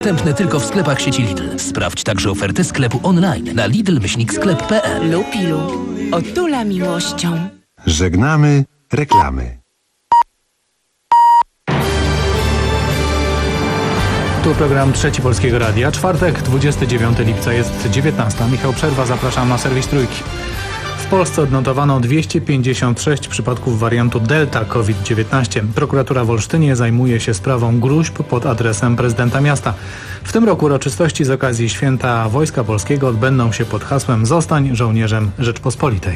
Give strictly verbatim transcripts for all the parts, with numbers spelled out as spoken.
Dostępny tylko w sklepach sieci Lidl. Sprawdź także oferty sklepu online na lidl myślnik sklep kropka p l. Lupilu. Otula miłością. Żegnamy reklamy. Tu program Trzeci Polskiego Radia. Czwartek, dwudziestego dziewiątego lipca, jest dziewiętnasta. Michał Przerwa, zapraszam na serwis Trójki. W Polsce odnotowano dwieście pięćdziesiąt sześć przypadków wariantu Delta COVID dziewiętnaście. Prokuratura w Olsztynie zajmuje się sprawą gróźb pod adresem prezydenta miasta. W tym roku uroczystości z okazji Święta Wojska Polskiego odbędą się pod hasłem „Zostań żołnierzem Rzeczpospolitej”.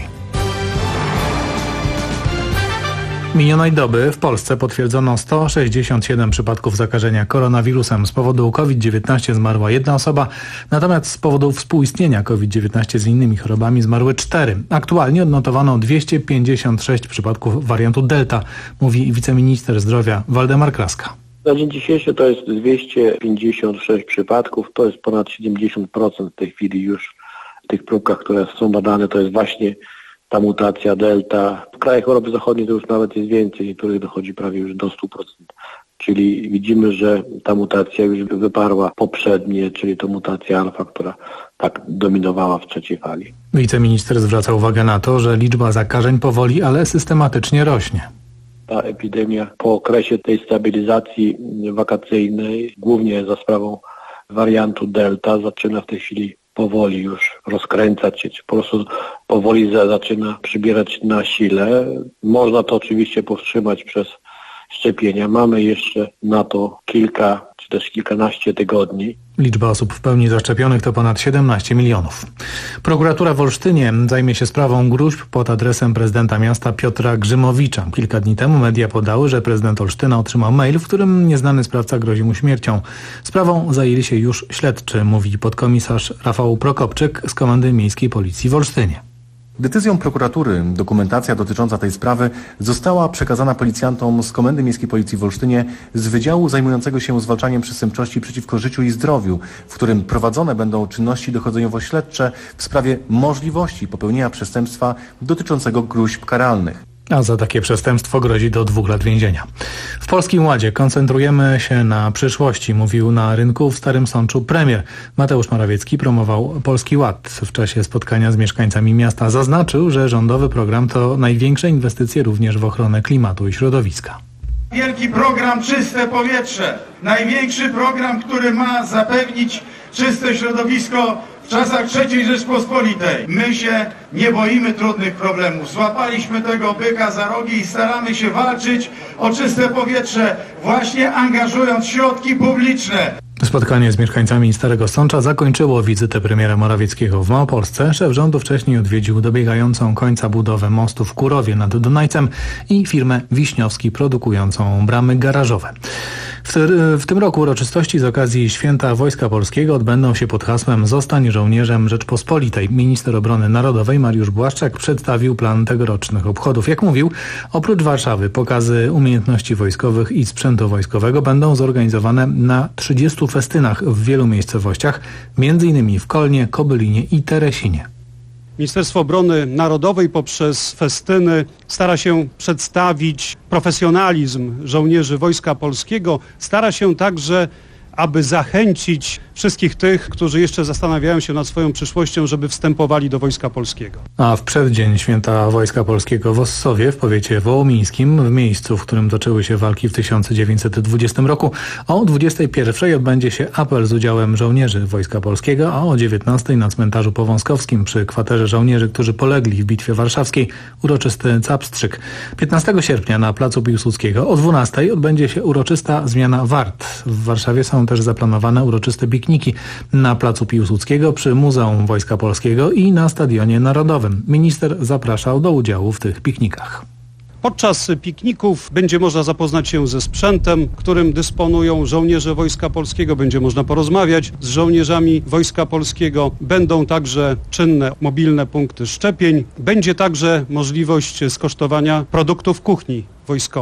Minionej doby w Polsce potwierdzono sto sześćdziesiąt siedem przypadków zakażenia koronawirusem. Z powodu COVID dziewiętnaście zmarła jedna osoba, natomiast z powodu współistnienia COVID dziewiętnaście z innymi chorobami zmarły cztery. Aktualnie odnotowano dwieście pięćdziesiąt sześć przypadków wariantu Delta, mówi wiceminister zdrowia Waldemar Kraska. Na dzień dzisiejszy to jest dwieście pięćdziesiąt sześć przypadków, to jest ponad siedemdziesiąt procent w tej chwili już w tych próbkach, które są badane, to jest właśnie ta mutacja Delta. W krajach Europy Zachodniej to już nawet jest więcej, niektórych dochodzi prawie już do stu procent. Czyli widzimy, że ta mutacja już wyparła poprzednie, czyli to mutacja alfa, która tak dominowała w trzeciej fali. Wiceminister zwraca uwagę na to, że liczba zakażeń powoli, ale systematycznie rośnie. Ta epidemia po okresie tej stabilizacji wakacyjnej, głównie za sprawą wariantu Delta, zaczyna w tej chwili powoli już rozkręcać się, czy po prostu powoli za, zaczyna przybierać na sile. Można to oczywiście powstrzymać przez szczepienia. Mamy jeszcze na to kilka, czy też kilkanaście tygodni. Liczba osób w pełni zaszczepionych to ponad siedemnaście milionów. Prokuratura w Olsztynie zajmie się sprawą gróźb pod adresem prezydenta miasta Piotra Grzymowicza. Kilka dni temu media podały, że prezydent Olsztyna otrzymał mail, w którym nieznany sprawca grozi mu śmiercią. Sprawą zajęli się już śledczy, mówi podkomisarz Rafał Prokopczyk z Komendy Miejskiej Policji w Olsztynie. Decyzją prokuratury dokumentacja dotycząca tej sprawy została przekazana policjantom z Komendy Miejskiej Policji w Olsztynie z Wydziału zajmującego się zwalczaniem przestępczości przeciwko życiu i zdrowiu, w którym prowadzone będą czynności dochodzeniowo-śledcze w sprawie możliwości popełnienia przestępstwa dotyczącego gróźb karalnych. A za takie przestępstwo grozi do dwóch lat więzienia. W Polskim Ładzie koncentrujemy się na przyszłości, mówił na rynku w Starym Sączu premier. Mateusz Morawiecki promował Polski Ład. W czasie spotkania z mieszkańcami miasta zaznaczył, że rządowy program to największe inwestycje również w ochronę klimatu i środowiska. Wielki program Czyste Powietrze. Największy program, który ma zapewnić czyste środowisko w czasach trzeciej Rzeczpospolitej. My się nie boimy trudnych problemów. Złapaliśmy tego byka za rogi i staramy się walczyć o czyste powietrze, właśnie angażując środki publiczne. Spotkanie z mieszkańcami Starego Sącza zakończyło wizytę premiera Morawieckiego w Małopolsce. Szef rządu wcześniej odwiedził dobiegającą końca budowę mostu w Kurowie nad Dunajcem i firmę Wiśniowski produkującą bramy garażowe. W, w tym roku uroczystości z okazji Święta Wojska Polskiego odbędą się pod hasłem „Zostań żołnierzem Rzeczpospolitej”. Minister Obrony Narodowej Mariusz Błaszczak przedstawił plan tegorocznych obchodów. Jak mówił, oprócz Warszawy pokazy umiejętności wojskowych i sprzętu wojskowego będą zorganizowane na trzydziestu festynach w wielu miejscowościach, między innymi w Kolnie, Kobylinie i Teresinie. Ministerstwo Obrony Narodowej poprzez festyny stara się przedstawić profesjonalizm żołnierzy Wojska Polskiego, stara się także, aby zachęcić wszystkich tych, którzy jeszcze zastanawiają się nad swoją przyszłością, żeby wstępowali do Wojska Polskiego. A w przeddzień Święta Wojska Polskiego w Ossowie, w powiecie wołomińskim, w miejscu, w którym toczyły się walki w tysiąc dziewięćset dwudziestym roku, o dwudziestej pierwszej odbędzie się apel z udziałem żołnierzy Wojska Polskiego, a o dziewiętnastej na cmentarzu powązkowskim przy kwaterze żołnierzy, którzy polegli w Bitwie Warszawskiej, uroczysty capstrzyk. piętnastego sierpnia na placu Piłsudskiego o dwunastej odbędzie się uroczysta zmiana wart. W Warszawie są też zaplanowane uroczyste pikniki na placu Piłsudskiego przy Muzeum Wojska Polskiego i na Stadionie Narodowym. Minister zapraszał do udziału w tych piknikach. Podczas pikników będzie można zapoznać się ze sprzętem, którym dysponują żołnierze Wojska Polskiego. Będzie można porozmawiać z żołnierzami Wojska Polskiego. Będą także czynne mobilne punkty szczepień. Będzie także możliwość skosztowania produktów kuchni wojskowej.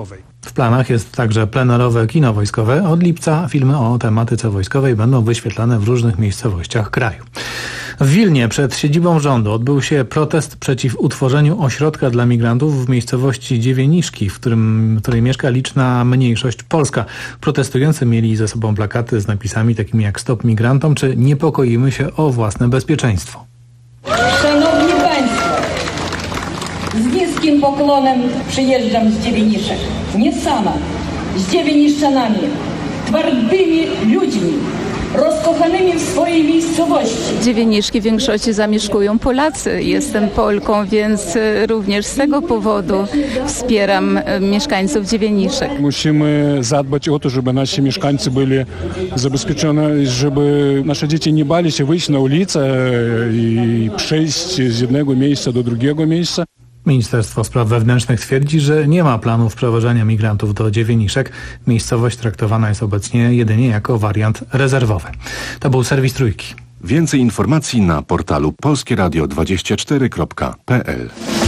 W planach jest także plenerowe kino wojskowe. Od lipca filmy o tematyce wojskowej będą wyświetlane w różnych miejscowościach kraju. W Wilnie przed siedzibą rządu odbył się protest przeciw utworzeniu ośrodka dla migrantów w miejscowości Dziewieniszki, w którym, w której mieszka liczna mniejszość polska. Protestujący mieli ze sobą plakaty z napisami takimi jak Stop migrantom czy Niepokoimy się o własne bezpieczeństwo. Szanowni Państwo, z niskim poklonem przyjeżdżam z Dziewieniszek. Nie sama, z dziewieniszczanami, twardymi ludźmi, rozkochanymi w swojej miejscowości. Dziewieniszki w większości zamieszkują Polacy. Jestem Polką, więc również z tego powodu wspieram mieszkańców Dziewieniszek. Musimy zadbać o to, żeby nasi mieszkańcy byli zabezpieczeni, żeby nasze dzieci nie bali się wyjść na ulicę i przejść z jednego miejsca do drugiego miejsca. Ministerstwo Spraw Wewnętrznych twierdzi, że nie ma planu wprowadzania migrantów do Dziewieniszek. Miejscowość traktowana jest obecnie jedynie jako wariant rezerwowy. To był serwis Trójki. Więcej informacji na portalu polskie radio dwadzieścia cztery kropka p l.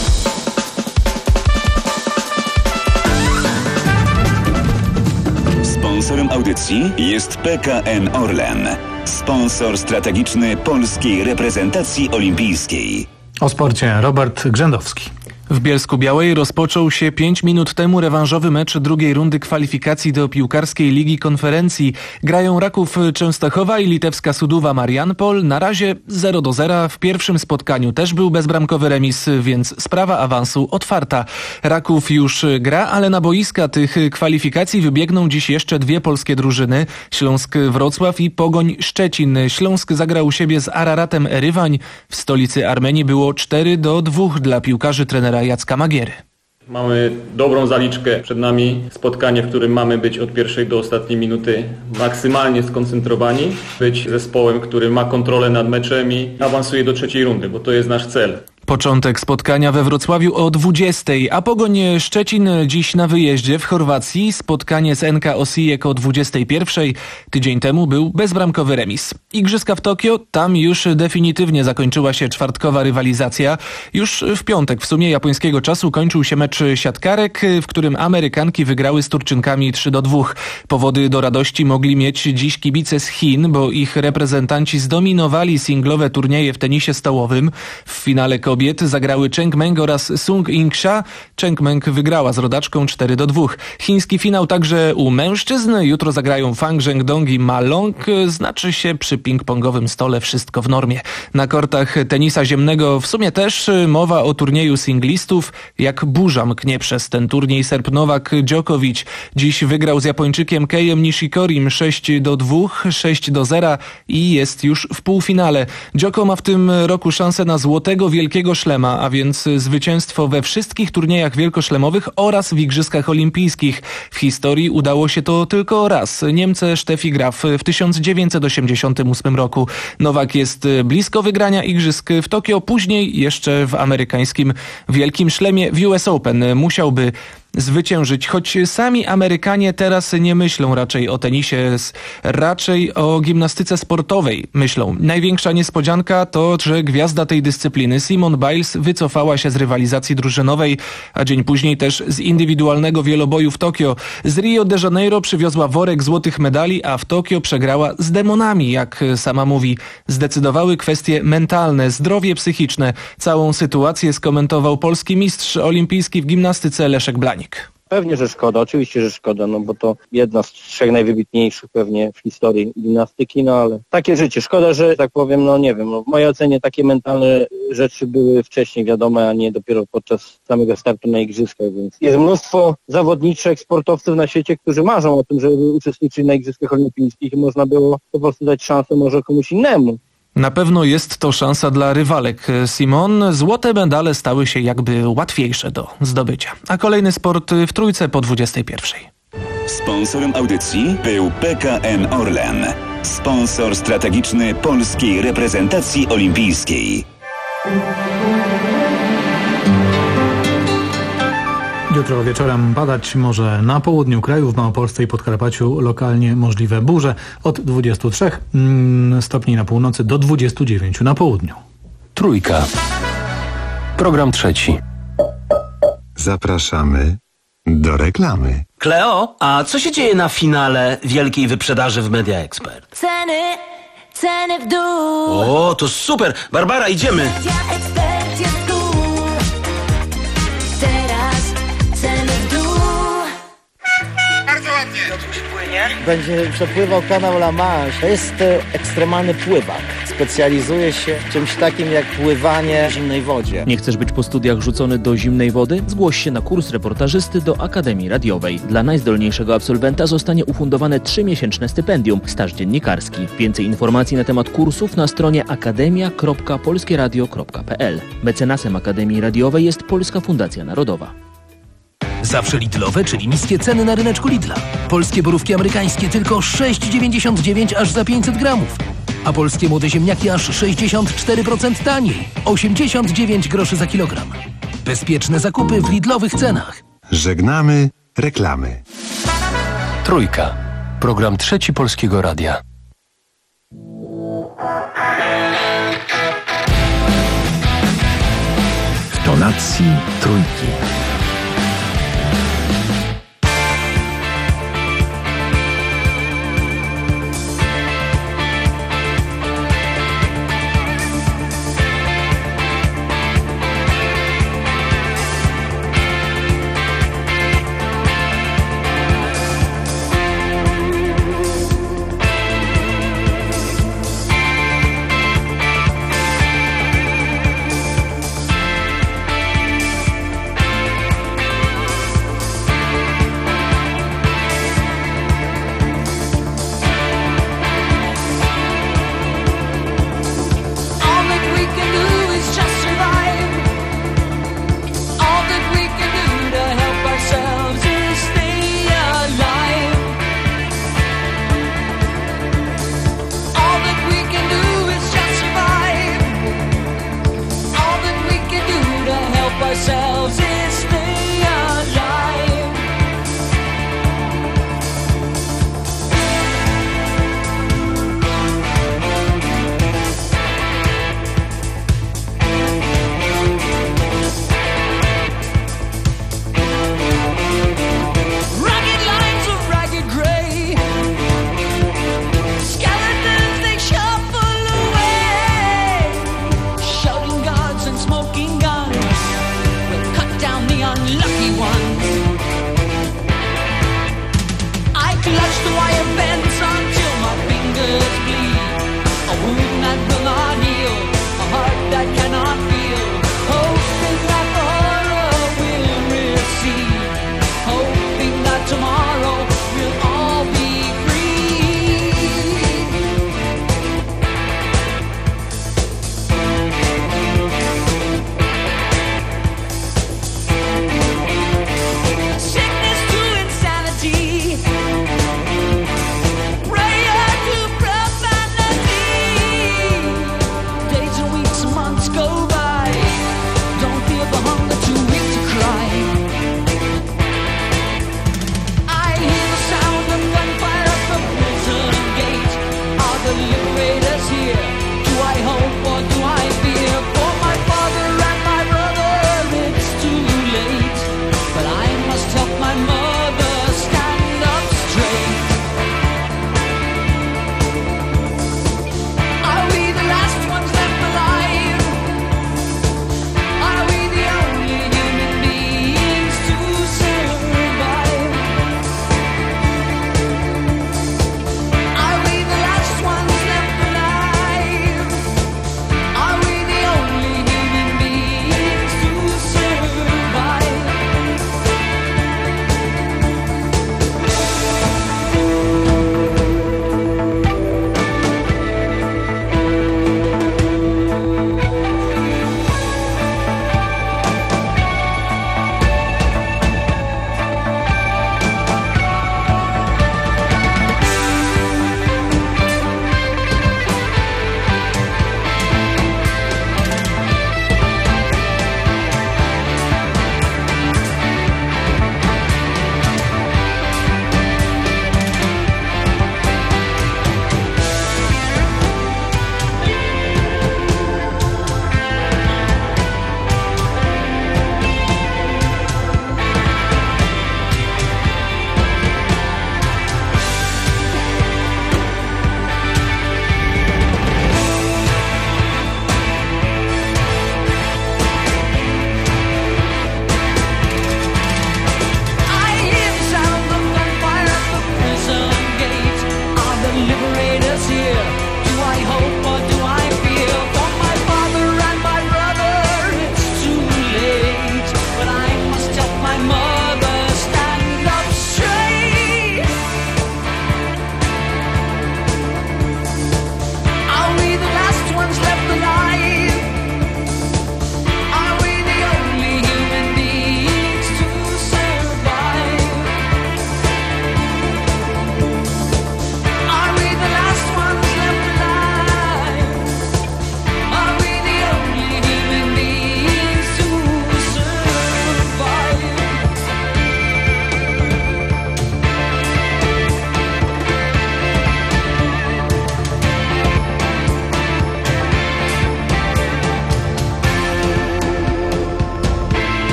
Sponsorem audycji jest P K N Orlen, sponsor strategiczny polskiej reprezentacji olimpijskiej. O sporcie Robert Grzędowski. W Bielsku-Białej rozpoczął się pięć minut temu rewanżowy mecz drugiej rundy kwalifikacji do piłkarskiej Ligi Konferencji. Grają Raków Częstochowa i litewska Suduwa Mariampol. Na razie zero do zera. W pierwszym spotkaniu też był bezbramkowy remis, więc sprawa awansu otwarta. Raków już gra, ale na boiska tych kwalifikacji wybiegną dziś jeszcze dwie polskie drużyny. Śląsk Wrocław i Pogoń Szczecin. Śląsk zagrał u siebie z Araratem Erywań. W stolicy Armenii było cztery do dwóch dla piłkarzy trenera Jacka Magiery. Mamy dobrą zaliczkę przed nami, spotkanie, w którym mamy być od pierwszej do ostatniej minuty maksymalnie skoncentrowani, być zespołem, który ma kontrolę nad meczem i awansuje do trzeciej rundy, bo to jest nasz cel. Początek spotkania we Wrocławiu o dwudziestej, a Pogoń Szczecin dziś na wyjeździe w Chorwacji. Spotkanie z N K Osijek o dwudziestej pierwszej. Tydzień temu był bezbramkowy remis. Igrzyska w Tokio, tam już definitywnie zakończyła się czwartkowa rywalizacja. Już w piątek w sumie japońskiego czasu kończył się mecz siatkarek, w którym Amerykanki wygrały z Turczynkami trzy do dwóch. Powody do radości mogli mieć dziś kibice z Chin, bo ich reprezentanci zdominowali singlowe turnieje w tenisie stołowym. W finale kobiet zagrały Cheng Meng oraz Sung In-sha. Cheng Meng wygrała z rodaczką cztery do dwóch. Chiński finał także u mężczyzn. Jutro zagrają Fang Zhengdong i Ma Long. Znaczy się przy ping-pongowym stole wszystko w normie. Na kortach tenisa ziemnego w sumie też mowa o turnieju singlistów. Jak burza mknie przez ten turniej Serb Nowak Djokovic. Dziś wygrał z Japończykiem Keiem Nishikorim sześć do dwóch, sześć do zera i jest już w półfinale. Djoko ma w tym roku szansę na złotego wielkiego szlema, a więc zwycięstwo we wszystkich turniejach wielkoszlemowych oraz w Igrzyskach Olimpijskich. W historii udało się to tylko raz. Niemce Steffi Graf w tysiąc dziewięćset osiemdziesiątym ósmym roku. Nowak jest blisko wygrania Igrzysk w Tokio, później jeszcze w amerykańskim Wielkim Szlemie w U S Open musiałby zwyciężyć, choć sami Amerykanie teraz nie myślą raczej o tenisie, raczej o gimnastyce sportowej myślą. Największa niespodzianka to, że gwiazda tej dyscypliny Simone Biles wycofała się z rywalizacji drużynowej, a dzień później też z indywidualnego wieloboju w Tokio. Z Rio de Janeiro przywiozła worek złotych medali, a w Tokio przegrała z demonami, jak sama mówi. Zdecydowały kwestie mentalne, zdrowie psychiczne. Całą sytuację skomentował polski mistrz olimpijski w gimnastyce Leszek Blanik. Pewnie, że szkoda, oczywiście, że szkoda, no bo to jedna z trzech najwybitniejszych pewnie w historii gimnastyki, no ale takie życie. Szkoda, że tak powiem, no nie wiem, no w mojej ocenie takie mentalne rzeczy były wcześniej wiadome, a nie dopiero podczas samego startu na igrzyskach, więc jest mnóstwo zawodniczek, sportowców na świecie, którzy marzą o tym, żeby uczestniczyć na igrzyskach olimpijskich i można było po prostu dać szansę może komuś innemu. Na pewno jest to szansa dla rywalek Simon. Złote medale stały się jakby łatwiejsze do zdobycia. A kolejny sport w Trójce po dwudziestej pierwszej. Sponsorem audycji był P K N Orlen, sponsor strategiczny polskiej reprezentacji olimpijskiej. Jutro wieczorem padać może na południu kraju, w Małopolsce i Podkarpaciu lokalnie możliwe burze od dwudziestu trzech stopni na północy do dwudziestu dziewięciu na południu. Trójka. Program trzeci. Zapraszamy Do reklamy. Kleo, a co się dzieje na finale wielkiej wyprzedaży w Media Expert? Ceny, ceny w dół. O, to super! Barbara, idziemy! Media Expert jest tu. Teraz ceny w dół. Bardzo ładnie. Piotruś płynie. Będzie przepływał kanał La Manche. To jest e, ekstremalny pływak. Specjalizuje się w czymś takim jak pływanie w zimnej wodzie. Nie chcesz być po studiach rzucony do zimnej wody? Zgłoś się na kurs reportażysty do Akademii Radiowej. Dla najzdolniejszego absolwenta zostanie ufundowane trzymiesięczne stypendium, staż dziennikarski. Więcej informacji na temat kursów na stronie akademia kropka polskie radio kropka p l. Mecenasem Akademii Radiowej jest Polska Fundacja Narodowa. Zawsze Lidlowe, czyli niskie ceny na ryneczku Lidla. Polskie borówki amerykańskie tylko sześć dziewięćdziesiąt dziewięć aż za pięćset gramów. A polskie młode ziemniaki aż sześćdziesiąt cztery procent taniej. osiemdziesiąt dziewięć groszy za kilogram. Bezpieczne zakupy w Lidlowych cenach. Żegnamy reklamy. Trójka. Program Trzeci Polskiego Radia. W tonacji trójki.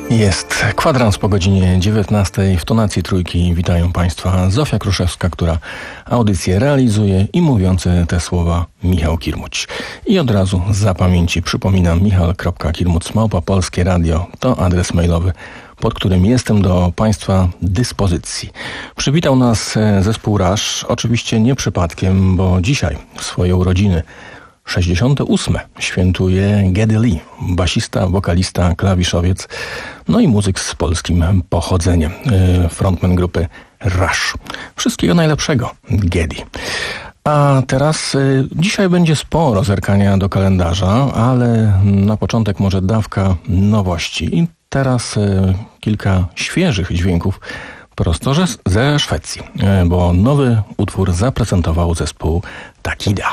Jest kwadrans po godzinie dziewiętnastej w tonacji trójki. Witają Państwa Zofia Kruszewska, która audycję realizuje, i mówiący te słowa Michał Kirmuć. I od razu z zapamięci przypominam, michał kropka kirmuc małpa polskie radio to adres mailowy, pod którym jestem do Państwa dyspozycji. Przywitał nas zespół Rush, oczywiście nie przypadkiem, bo dzisiaj swoje urodziny sześćdziesiąte ósme świętuje Geddy Lee, basista, wokalista, klawiszowiec, no i muzyk z polskim pochodzeniem, frontman grupy Rush. Wszystkiego najlepszego, Geddy. A teraz y, dzisiaj będzie sporo zerkania do kalendarza, ale na początek może dawka nowości. I teraz y, kilka świeżych dźwięków prosto że ze Szwecji, y, bo nowy utwór zaprezentował zespół Takida.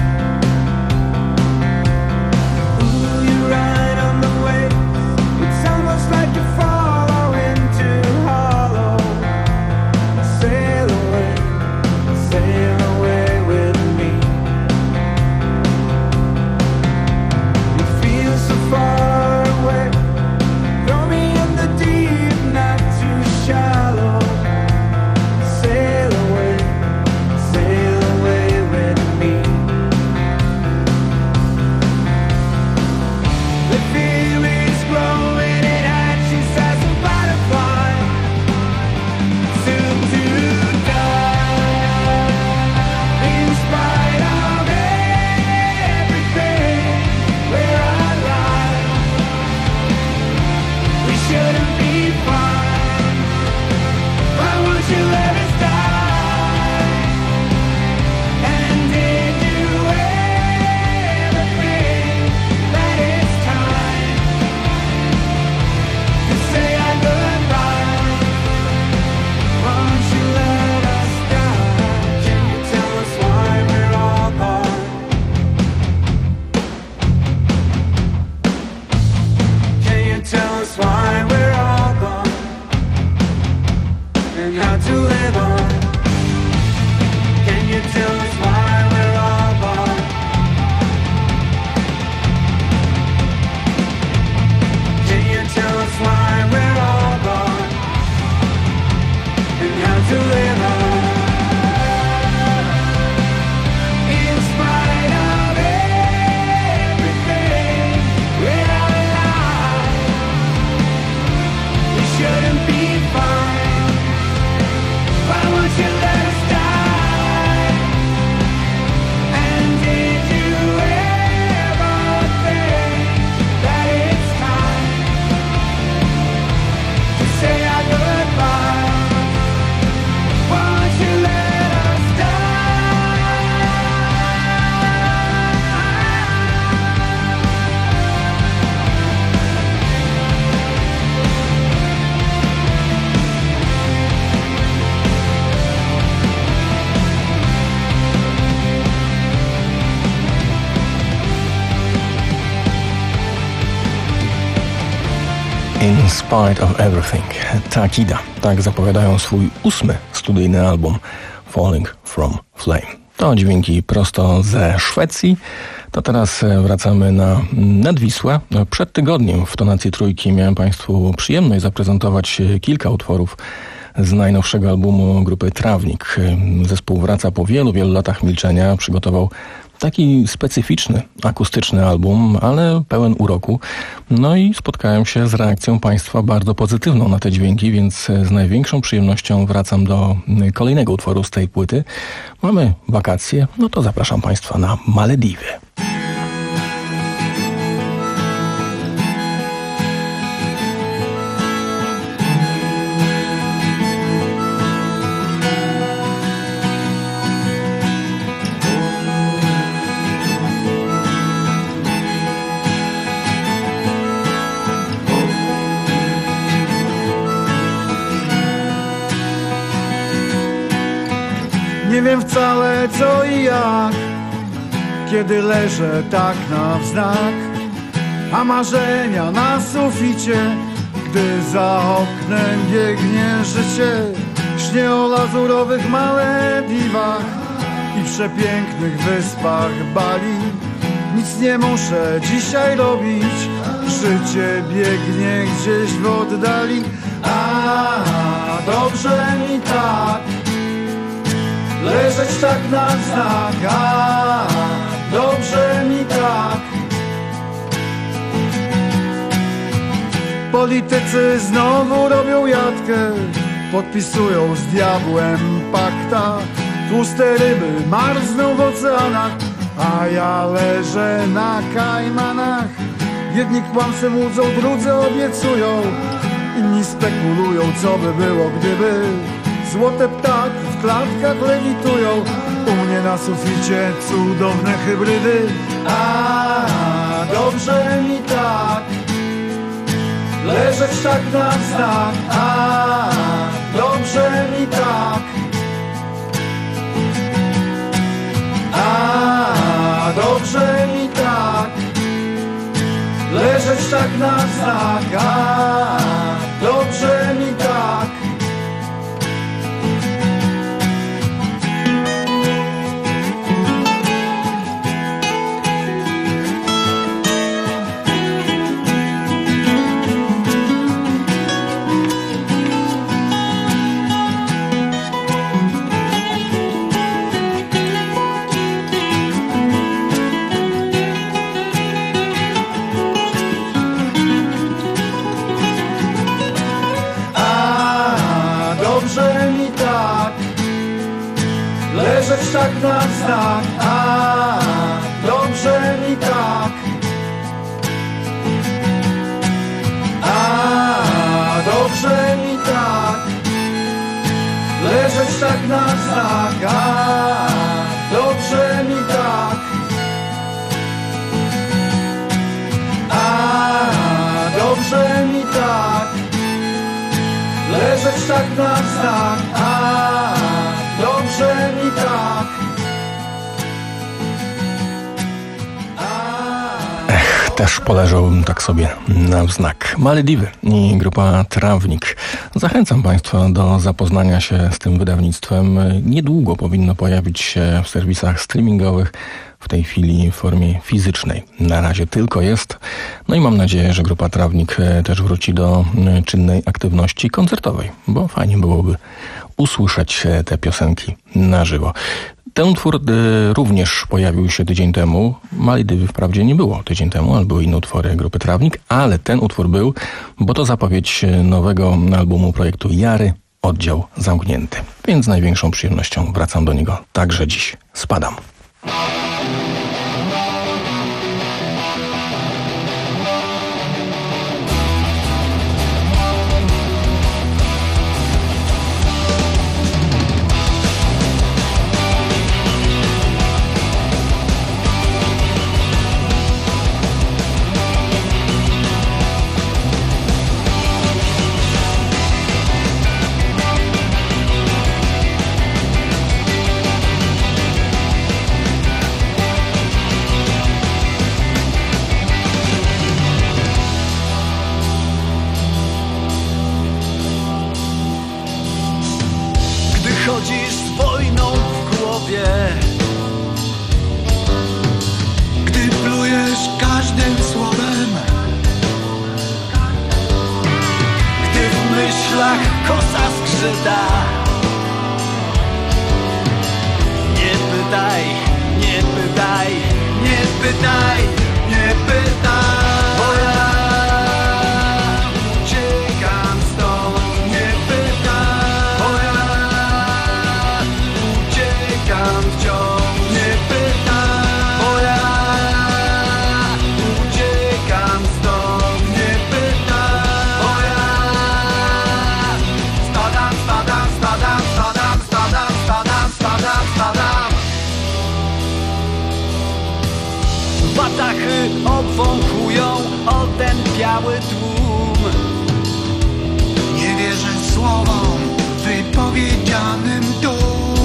It's In Spite of Everything. Takida. Tak zapowiadają swój ósmy studyjny album Falling from Flame. To dźwięki prosto ze Szwecji. To teraz wracamy na Nadwisłę. Przed tygodniem w tonacji trójki miałem Państwu przyjemność zaprezentować kilka utworów z najnowszego albumu grupy Trawnik. Zespół wraca po wielu, wielu latach milczenia. Przygotował taki specyficzny, akustyczny album, ale pełen uroku. No i spotkałem się z reakcją Państwa bardzo pozytywną na te dźwięki, więc z największą przyjemnością wracam do kolejnego utworu z tej płyty. Mamy wakacje, no to zapraszam Państwa na Malediwy. Nie wiem wcale co i jak, kiedy leżę tak na wznak, a marzenia na suficie, gdy za oknem biegnie życie. Śnię o lazurowych Malediwach i przepięknych wyspach Bali. Nic nie muszę dzisiaj robić, życie biegnie gdzieś w oddali. A dobrze mi tak, leżeć tak na znak, a dobrze mi tak. Politycy znowu robią jatkę, podpisują z diabłem pakta. Tłuste ryby marzną w oceanach, a ja leżę na Kajmanach. Jedni kłamstwem łudzą, drudzy obiecują, inni spekulują, co by było gdyby. Złote ptaki w klatkach lewitują, u mnie na suficie cudowne hybrydy. A dobrze mi tak, leżeć tak na znak. A dobrze mi tak, a dobrze mi tak, leżeć tak na znak. A dobrze mi tak. Leżeć tak na znak, a dobrze mi tak. A dobrze mi tak, leżeć tak na znak, a dobrze mi tak. A dobrze mi tak, leżeć tak na znak, a dobrze mi tak. Ech, też poleżałbym tak sobie na wznak. Malediwy i grupa Trawnik. Zachęcam Państwa do zapoznania się z tym wydawnictwem. Niedługo powinno pojawić się w serwisach streamingowych, w tej chwili w formie fizycznej. Na razie tylko jest. No i mam nadzieję, że grupa Trawnik też wróci do czynnej aktywności koncertowej, bo fajnie byłoby usłyszeć te piosenki na żywo. Ten utwór y, również pojawił się tydzień temu. Malediwy wprawdzie nie było tydzień temu, ale były inne utwory grupy Trawnik, ale ten utwór był, bo to zapowiedź nowego albumu projektu Jary, oddział zamknięty. Więc z największą przyjemnością wracam do niego także dziś. Spadam. pyta. Nie pytaj, nie pytaj, nie pytaj, nie pytaj. Bo ja uciekam stąd, nie pytaj. Bo ja uciekam wciąż, nie pytaj. Bo ja uciekam stąd, nie pytaj. Bo ja spadam, spadam, spadam, spadam, spadam, spadam, spadam, spadam. Watachy obwąchują o ten biały tłum. Nie wierzę słowom wypowiedzianym tu.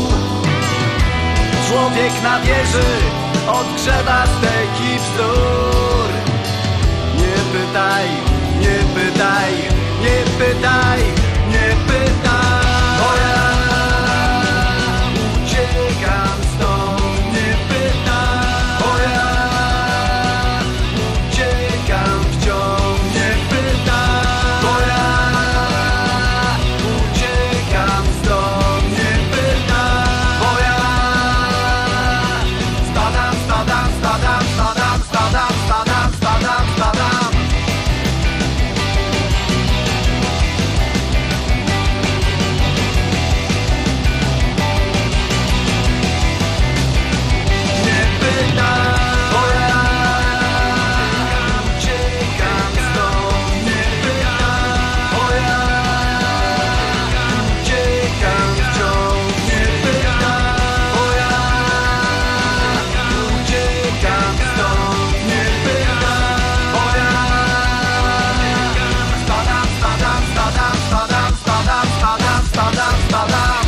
Człowiek na wieży odgrzewa steki bzdur. Nie pytaj, nie pytaj, nie pytaj, nie pytaj. Bo ja uciekam stąd, nie pytaj. Bo ja uciekam wciąż, nie pytaj. Bo ja uciekam stąd, nie pytaj. Bo ja spadam, spadam, spadam, spadam, spadam, spadam, spadam, spadam. Nie pytaj, bo ja uciekam stąd, nie pytaj, bo ja uciekam wciąż, nie pytaj, bo ja uciekam stąd, nie pytaj, bo ja spadam, spadam, spadam, spadam, spadam, spadam, spadam, spadam.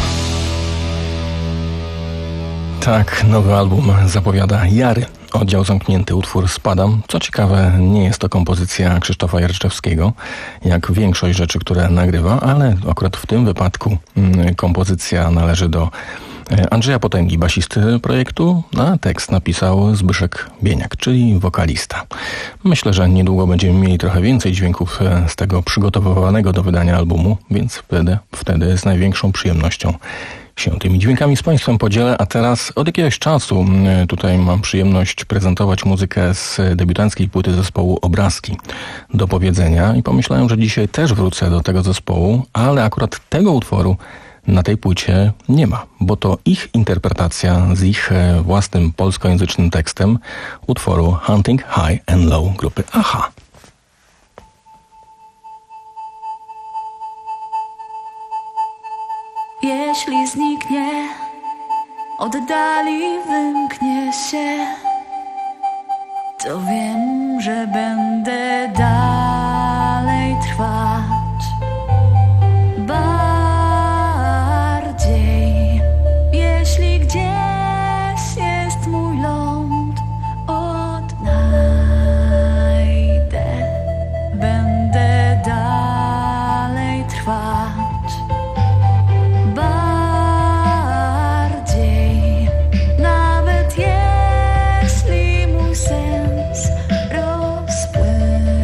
Tak, nowy album zapowiada Jary. Oddział zamknięty, utwór Spadam. Co ciekawe, nie jest to kompozycja Krzysztofa Jarczewskiego, jak większość rzeczy, które nagrywa, ale akurat w tym wypadku mm, kompozycja należy do e, Andrzeja Potęgi, basisty projektu, a tekst napisał Zbyszek Bieniak, czyli wokalista. Myślę, że niedługo będziemy mieli trochę więcej dźwięków e, z tego przygotowywanego do wydania albumu, więc wtedy, wtedy z największą przyjemnością się tymi dźwiękami z Państwem podzielę, a teraz od jakiegoś czasu y, tutaj mam przyjemność prezentować muzykę z debiutanckiej płyty zespołu Obrazki do powiedzenia i pomyślałem, że dzisiaj też wrócę do tego zespołu, ale akurat tego utworu na tej płycie nie ma, bo to ich interpretacja z ich e, własnym polskojęzycznym tekstem utworu Hunting High and Low grupy Aha. Jeśli zniknie, oddali wymknie się, to wiem, że będę dalej trwać bardziej. Jeśli gdzieś jest mój ląd, odnajdę, będę dalej trwać. Nawet jeśli mój sens rozpłynie.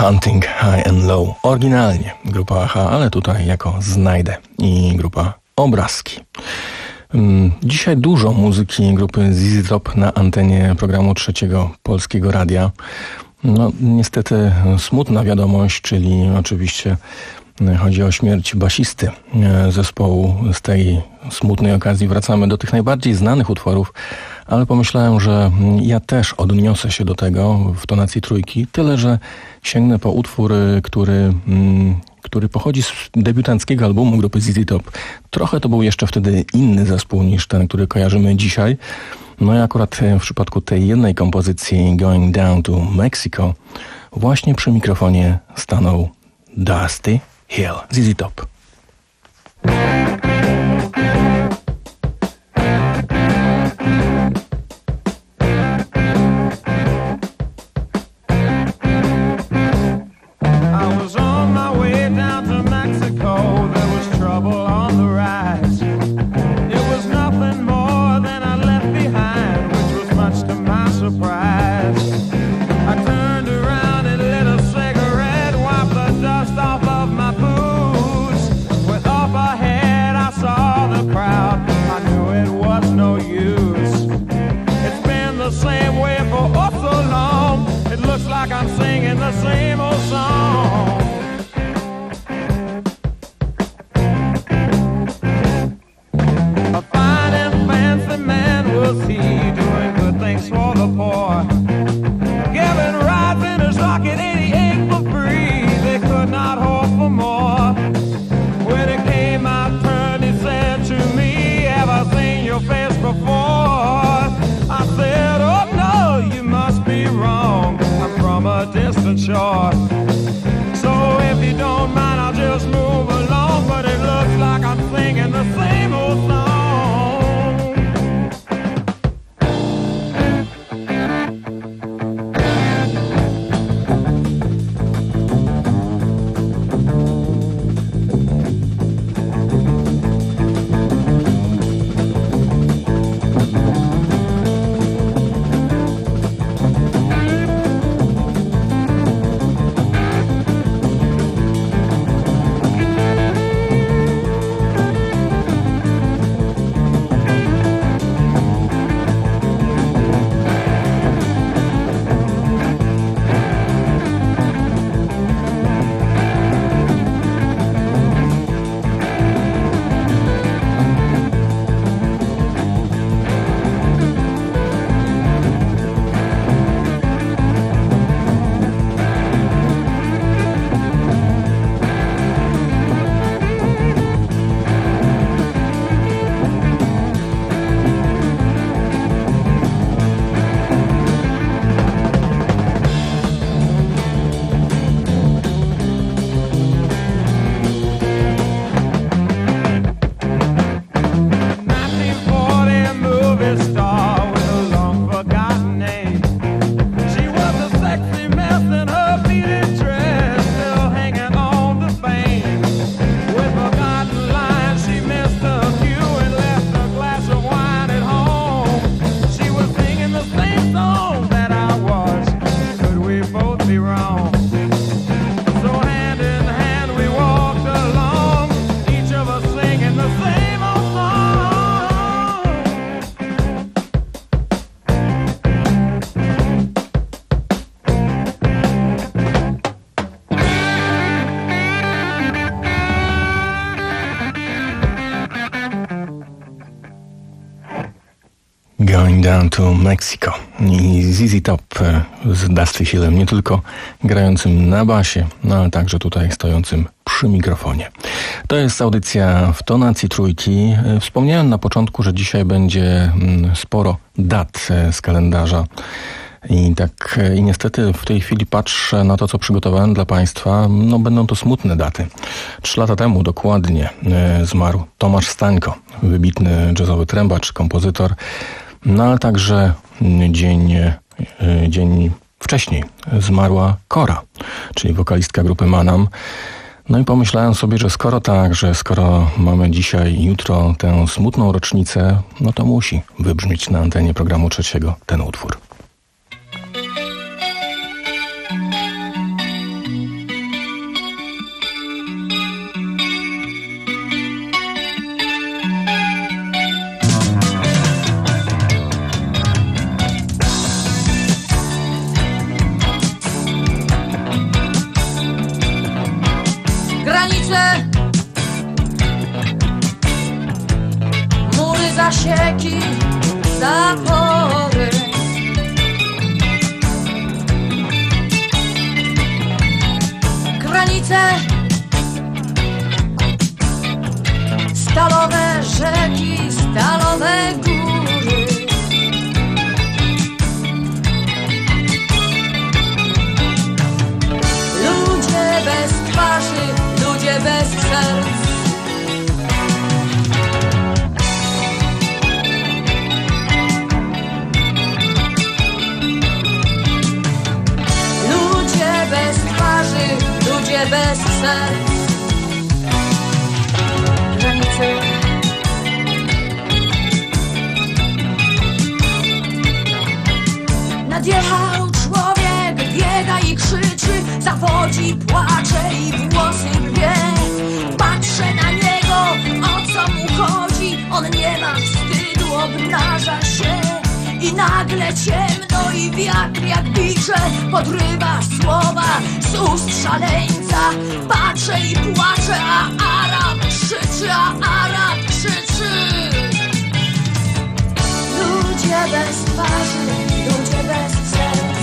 Hunting High and Low. Oryginalnie grupa Aha, ale tutaj jako Znajdę i grupa Obrazki. Dzisiaj dużo muzyki grupy Z Z Top na antenie programu Trzeciego Polskiego Radia. No niestety smutna wiadomość, czyli oczywiście chodzi o śmierć basisty zespołu. Z tej smutnej okazji wracamy do tych najbardziej znanych utworów, ale pomyślałem, że ja też odniosę się do tego w tonacji trójki, tyle że sięgnę po utwór, który, który pochodzi z debiutanckiego albumu grupy Z Z Top. Trochę to był jeszcze wtedy inny zespół niż ten, który kojarzymy dzisiaj. No i akurat w przypadku tej jednej kompozycji Going Down to Mexico właśnie przy mikrofonie stanął Dusty Hill, Z Z Top. I'm singing the same old song. A fine and fancy man was he, doing good things for the poor, giving rides in his rocket eighty-eight for free. They could not hope for more. When it came my turn, he said to me, have I seen your face before? I said, oh no, you must be wrong. From a distant shore. So if you don't mind, I'll just move along. But it looks like I'm singing the same old song. Going Down to Mexico i Z Z Top z Dusty Hillem, nie tylko grającym na basie, no ale także tutaj stojącym przy mikrofonie. To jest audycja w tonacji trójki. Wspomniałem na początku, że dzisiaj będzie sporo dat z kalendarza. I tak, i niestety w tej chwili patrzę na to, co przygotowałem dla Państwa. No będą to smutne daty. Trzy lata temu dokładnie zmarł Tomasz Stańko, wybitny jazzowy trębacz, kompozytor. No ale także dzień, dzień wcześniej zmarła Kora, czyli wokalistka grupy Manam. No i pomyślałem sobie, że skoro tak, że skoro mamy dzisiaj i jutro tę smutną rocznicę, no to musi wybrzmieć na antenie programu trzeciego ten utwór. zasieki, zapory. Granice, stalowe rzeki, stalowe góry. Ludzie bez twarzy, ludzie bez serc. Ludzie bez twarzy, ludzie bez serc. Granice. Nadjechał człowiek, biega i krzyczy, zawodzi, płacze i włosy rwie. Patrzę na niego, o co mu chodzi, on nie ma wstydu, obnaża się. I nagle ciemno i wiatr jak bicze podrywa słowa z ust szaleńca. Patrzę i płaczę, a Arab krzyczy, a Arab krzyczy. Ludzie bez twarzy, ludzie bez serc.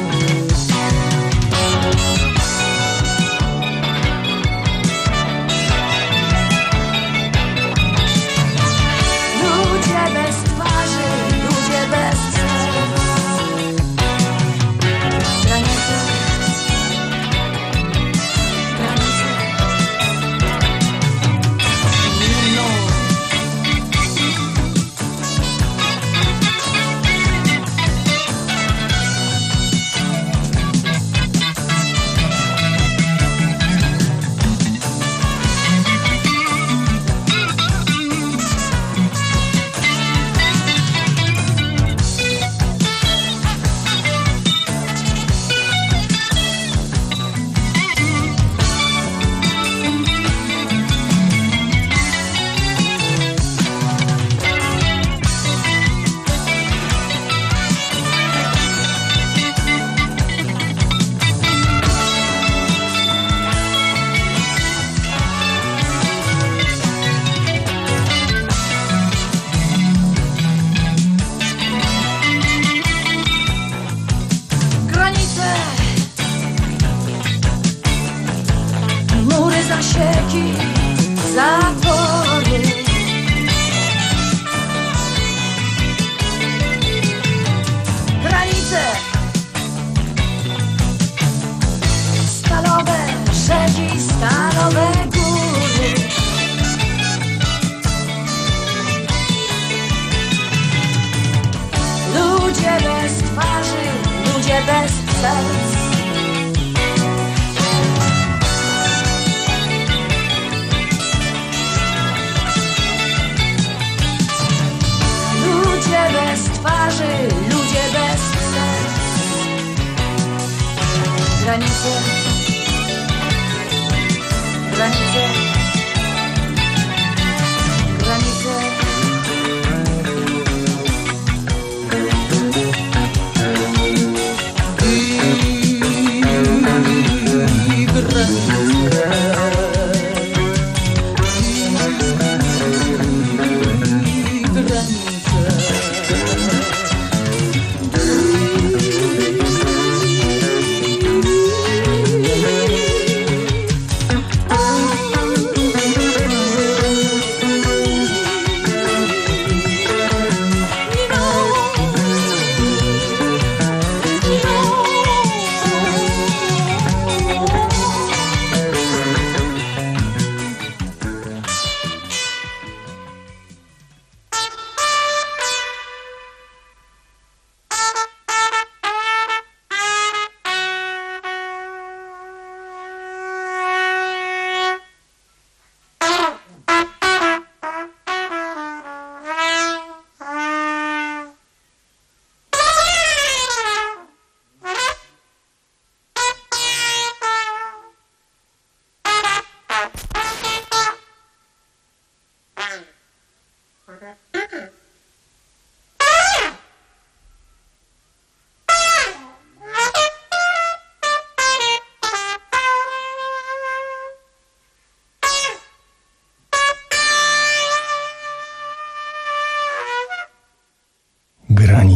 Ludzie bez twarzy, ludzie bez serc. Granice, granice. Zimno. Mury, zasieki, zapory. Granice, stalowe rzeki, stalowe góry. Ludzie bez twarzy, ludzie bez serc. Ludzie bez twarzy, ludzie bez serc. Granice, granice, granice. I granice.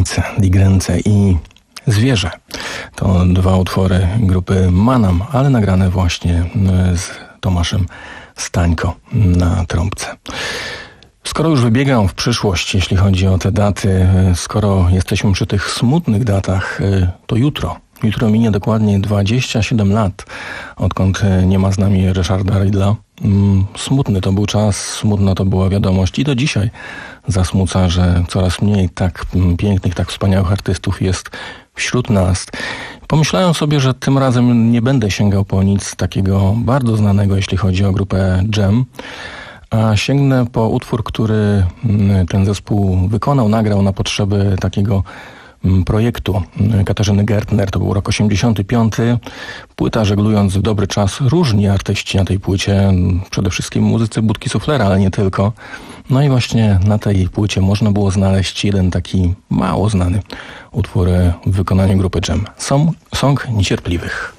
Granice, Die Grenze i Zwierzę. To dwa utwory grupy Manam, ale nagrane właśnie z Tomaszem Stańko na trąbce. Skoro już wybiegam w przyszłość, jeśli chodzi o te daty, skoro jesteśmy przy tych smutnych datach, to jutro. Jutro minie dokładnie dwadzieścia siedem lat, odkąd nie ma z nami Ryszarda Rydla. Smutny to był czas, smutna to była wiadomość i do dzisiaj zasmuca, że coraz mniej tak pięknych, tak wspaniałych artystów jest wśród nas. Pomyślałem sobie, że tym razem nie będę sięgał po nic takiego bardzo znanego, jeśli chodzi o grupę Dżem, a sięgnę po utwór, który ten zespół wykonał, nagrał na potrzeby takiego projektu Katarzyny Gertner. To był rok osiemdziesiąty piąty. Płyta Żeglując w dobry czas. Różni artyści na tej płycie, przede wszystkim muzycy Budki Suflera, ale nie tylko. No i właśnie na tej płycie można było znaleźć jeden taki mało znany utwór w wykonaniu grupy Dżem. Song, song Niecierpliwych.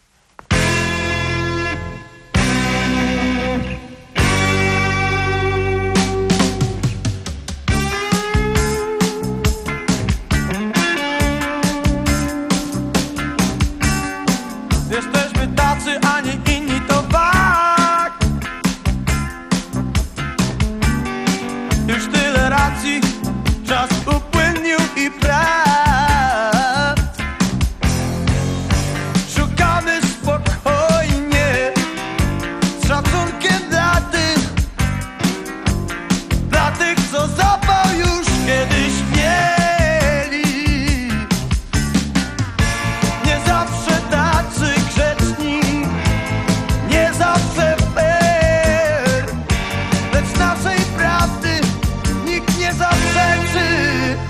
Jesteśmy tacy, a nie inni, to fakt. Już tyle racji, czas upłynnił i praw. Szukamy spokojnie, z szacunkiem dla tych, dla tych, co zapał już kiedyś mieli. Nie zawsze tacy grzeczni, nie zawsze fair, lecz naszej prawdy nikt nie zaprzeczy.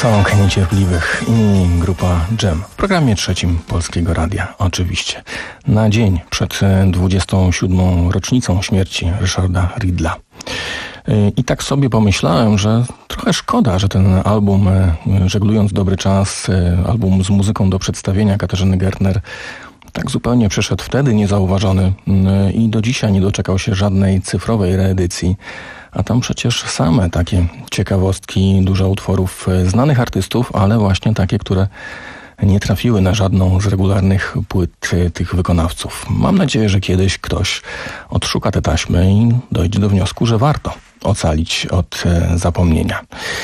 Sąk Niecierpliwych i grupa Dżem w programie trzecim Polskiego Radia. Oczywiście na dzień przed dwudziestą siódmą rocznicą śmierci Ryszarda Riedla. I tak sobie pomyślałem, że trochę szkoda, że ten album Żeglując dobry czas, album z muzyką do przedstawienia Katarzyny Gertner, tak zupełnie przeszedł wtedy niezauważony i do dzisiaj nie doczekał się żadnej cyfrowej reedycji. A tam przecież same takie ciekawostki, dużo utworów znanych artystów, ale właśnie takie, które nie trafiły na żadną z regularnych płyt tych wykonawców. Mam nadzieję, że kiedyś ktoś odszuka te taśmy i dojdzie do wniosku, że warto ocalić od zapomnienia.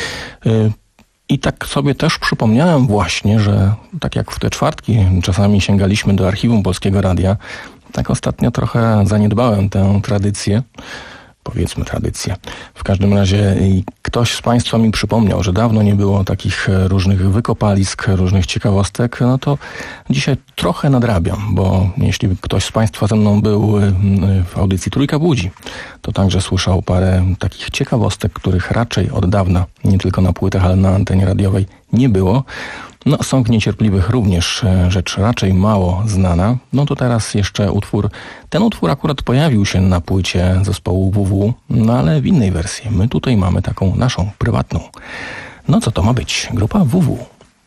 I tak sobie też przypomniałem właśnie, że tak jak w te czwartki czasami sięgaliśmy do archiwum Polskiego Radia, tak ostatnio trochę zaniedbałem tę tradycję. Powiedzmy tradycję. W każdym razie ktoś z Państwa mi przypomniał, że dawno nie było takich różnych wykopalisk, różnych ciekawostek, no to dzisiaj trochę nadrabiam, bo jeśli ktoś z Państwa ze mną był w audycji Trójka Budzi, to także słyszał parę takich ciekawostek, których raczej od dawna, nie tylko na płytach, ale na antenie radiowej nie było. No, Sąk Niecierpliwych również rzecz raczej mało znana. No to teraz jeszcze utwór, ten utwór akurat pojawił się na płycie zespołu W W, no ale w innej wersji. My tutaj mamy taką naszą, prywatną. No co to ma być? Grupa W W.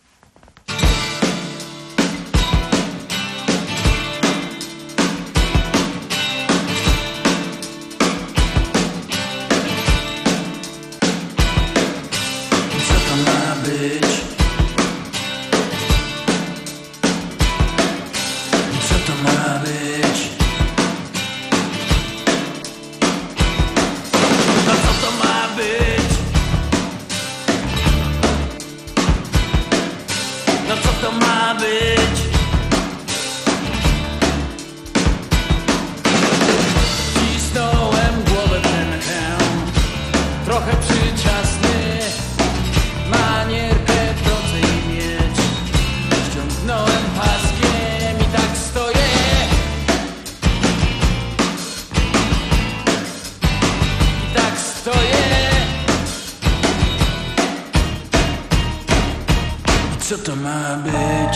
Co to ma być?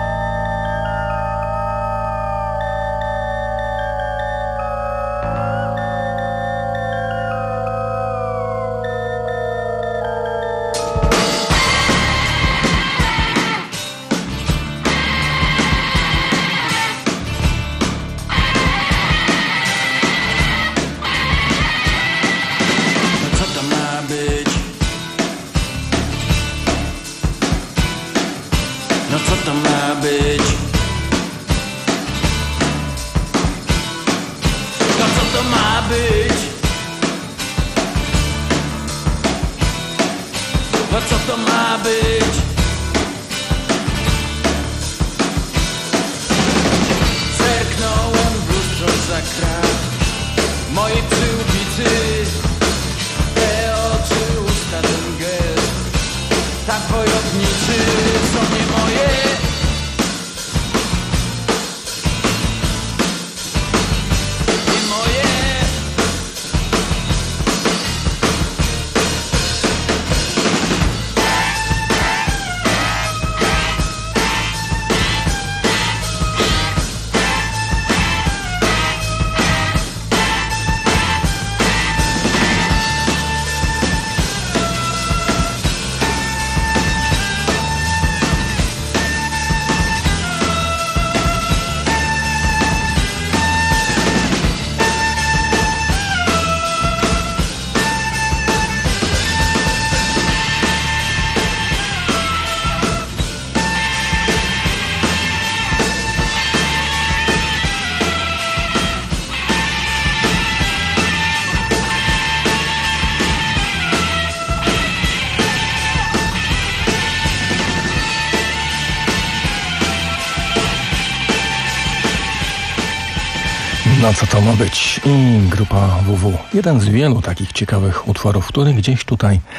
No co to ma być? I grupa W W. Jeden z wielu takich ciekawych utworów, który gdzieś tutaj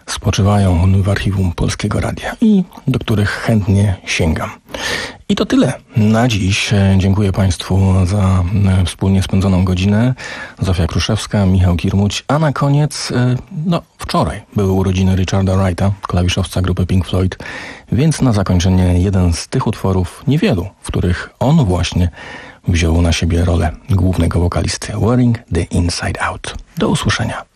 spoczywają w archiwum Polskiego Radia i do których chętnie sięgam. I to tyle na dziś. Dziękuję Państwu za wspólnie spędzoną godzinę. Zofia Kruszewska, Michał Kirmuć, a na koniec, no wczoraj były urodziny Richarda Wrighta, klawiszowca grupy Pink Floyd, więc na zakończenie jeden z tych utworów, niewielu, w których on właśnie wziął na siebie rolę głównego wokalisty, Wearing the Inside Out. Do usłyszenia.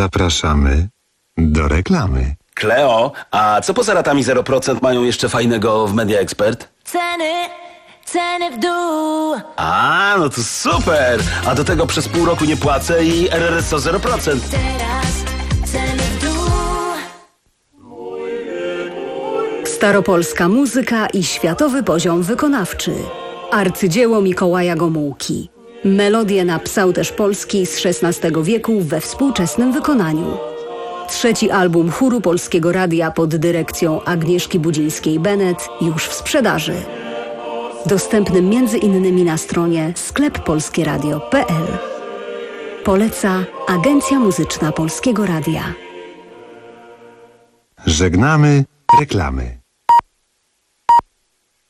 Zapraszamy do reklamy. Kleo, a co poza ratami zero procent mają jeszcze fajnego w Media Expert? Ceny, ceny w dół. A, no to super! A do tego przez pół roku nie płacę i R R S O zero procent. Teraz ceny w dół. Staropolska muzyka i światowy poziom wykonawczy. Arcydzieło Mikołaja Gomułki. Melodie na psałterz polski z szesnastego wieku we współczesnym wykonaniu. Trzeci album chóru Polskiego Radia pod dyrekcją Agnieszki Budzińskiej-Bennett już w sprzedaży. Dostępny między innymi na stronie sklep polskie radio kropka p l. Poleca Agencja Muzyczna Polskiego Radia. Żegnamy reklamy.